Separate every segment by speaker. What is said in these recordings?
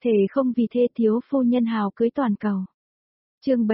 Speaker 1: Thề không vì thê thiếu phu nhân hào cưới toàn cầu. Chương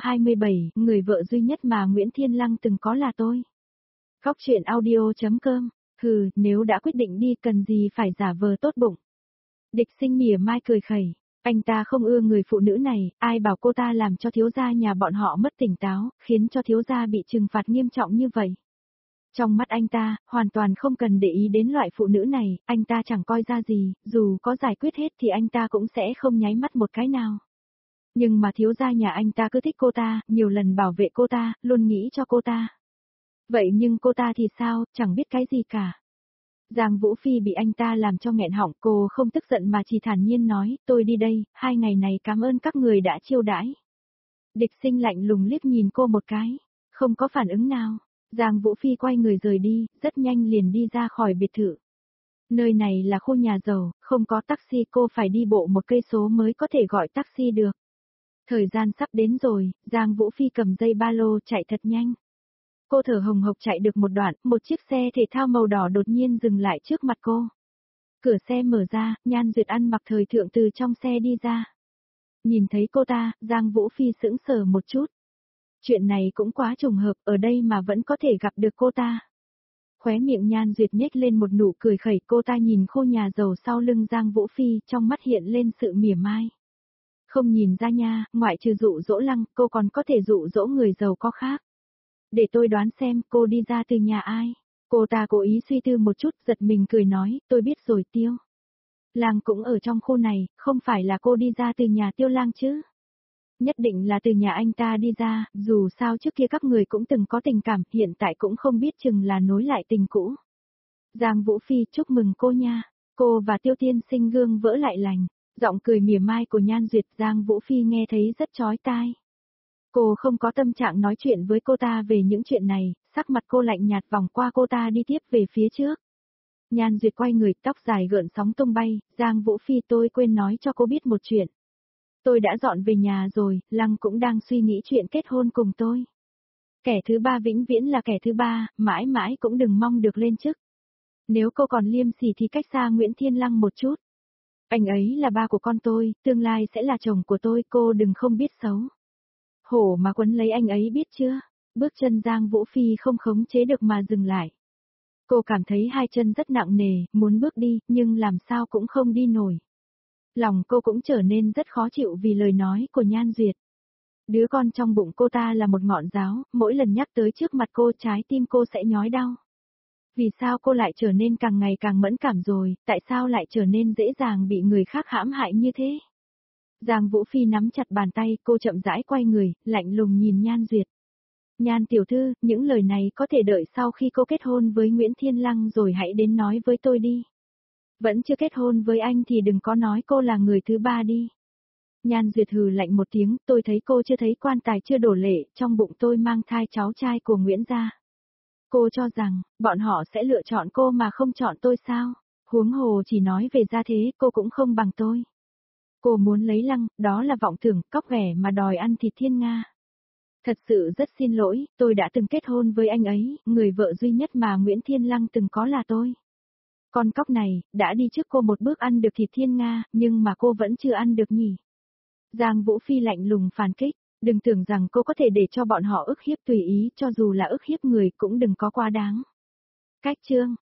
Speaker 1: 727, người vợ duy nhất mà Nguyễn Thiên Lăng từng có là tôi. Góc truyện audio.com. Hừ, nếu đã quyết định đi cần gì phải giả vờ tốt bụng. Địch Sinh mỉa mai cười khẩy, anh ta không ưa người phụ nữ này, ai bảo cô ta làm cho thiếu gia nhà bọn họ mất tỉnh táo, khiến cho thiếu gia bị trừng phạt nghiêm trọng như vậy. Trong mắt anh ta, hoàn toàn không cần để ý đến loại phụ nữ này, anh ta chẳng coi ra gì, dù có giải quyết hết thì anh ta cũng sẽ không nháy mắt một cái nào. Nhưng mà thiếu gia nhà anh ta cứ thích cô ta, nhiều lần bảo vệ cô ta, luôn nghĩ cho cô ta. Vậy nhưng cô ta thì sao, chẳng biết cái gì cả. Giang Vũ Phi bị anh ta làm cho nghẹn họng, cô không tức giận mà chỉ thản nhiên nói, tôi đi đây, 2 ngày này cảm ơn các người đã chiêu đãi. Địch Sinh lạnh lùng liếc nhìn cô một cái, không có phản ứng nào. Giang Vũ Phi quay người rời đi, rất nhanh liền đi ra khỏi biệt thự. Nơi này là khu nhà giàu, không có taxi, cô phải đi bộ 1 cây số mới có thể gọi taxi được. Thời gian sắp đến rồi, Giang Vũ Phi cầm dây ba lô chạy thật nhanh. Cô thở hồng hộc chạy được một đoạn, một chiếc xe thể thao màu đỏ đột nhiên dừng lại trước mặt cô. Cửa xe mở ra, Nhan Duyệt ăn mặc thời thượng từ trong xe đi ra. Nhìn thấy cô ta, Giang Vũ Phi sững sờ một chút. Chuyện này cũng quá trùng hợp, ở đây mà vẫn có thể gặp được cô ta. Khóe miệng Nhan Duyệt nhếch lên một nụ cười khẩy, cô ta nhìn khu nhà giàu sau lưng Giang Vũ Phi, trong mắt hiện lên sự mỉa mai. Không nhìn ra nha, ngoại trừ dụ dỗ Lăng, cô còn có thể dụ dỗ người giàu có khác. Để tôi đoán xem cô đi ra từ nhà ai. Cô ta cố ý suy tư một chút, giật mình cười nói, tôi biết rồi Tiêu. Lang cũng ở trong khu này, không phải là cô đi ra từ nhà Tiêu Lang chứ? Nhất định là từ nhà anh ta đi ra, dù sao trước kia các người cũng từng có tình cảm, hiện tại cũng không biết chừng là nối lại tình cũ. Giang Vũ Phi chúc mừng cô nha, cô và Tiêu Tiên Sinh gương vỡ lại lành, giọng cười mỉa mai của Nhan Duyệt Giang Vũ Phi nghe thấy rất chói tai. Cô không có tâm trạng nói chuyện với cô ta về những chuyện này, sắc mặt cô lạnh nhạt vòng qua cô ta đi tiếp về phía trước. Nhan Duyệt quay người, tóc dài gợn sóng tung bay, Giang Vũ Phi tôi quên nói cho cô biết một chuyện. Tôi đã dọn về nhà rồi, Lăng cũng đang suy nghĩ chuyện kết hôn cùng tôi. Kẻ thứ ba vĩnh viễn là kẻ thứ ba, mãi mãi cũng đừng mong được lên chức. Nếu cô còn liêm sỉ thì cách xa Nguyễn Thiên Lăng một chút. Anh ấy là ba của con tôi, tương lai sẽ là chồng của tôi, cô đừng không biết xấu. Hổ mà quấn lấy anh ấy biết chưa? Bước chân Giang Vũ Phi không khống chế được mà dừng lại. Cô cảm thấy 2 chân rất nặng nề, muốn bước đi, nhưng làm sao cũng không đi nổi. Lòng cô cũng trở nên rất khó chịu vì lời nói của Nhan Duyệt. Đứa con trong bụng cô ta là một ngọn giáo, mỗi lần nhắc tới trước mặt cô trái tim cô sẽ nhói đau. Vì sao cô lại trở nên càng ngày càng mẫn cảm rồi, tại sao lại trở nên dễ dàng bị người khác hãm hại như thế? Giang Vũ Phi nắm chặt bàn tay, cô chậm rãi quay người, lạnh lùng nhìn Nhan Duyệt. Nhan tiểu thư, những lời này có thể đợi sau khi cô kết hôn với Nguyễn Thiên Lăng rồi hãy đến nói với tôi đi. Vẫn chưa kết hôn với anh thì đừng có nói cô là người thứ ba đi. Nhan Duyệt hừ lạnh một tiếng, tôi thấy cô chưa thấy quan tài chưa đổ lệ, trong bụng tôi mang thai cháu trai của Nguyễn gia. Cô cho rằng, bọn họ sẽ lựa chọn cô mà không chọn tôi sao? Huống hồ chỉ nói về gia thế, cô cũng không bằng tôi. Cô muốn lấy Lăng, đó là vọng tưởng, cóc ghẻ mà đòi ăn thịt thiên nga. Thật sự rất xin lỗi, tôi đã từng kết hôn với anh ấy, người vợ duy nhất mà Nguyễn Thiên Lăng từng có là tôi. Con cóc này, đã đi trước cô một bước ăn được thịt thiên nga, nhưng mà cô vẫn chưa ăn được nhỉ. Giang Vũ Phi lạnh lùng phản kích, đừng tưởng rằng cô có thể để cho bọn họ ức hiếp tùy ý, cho dù là ức hiếp người cũng đừng có quá đáng. Cách chương,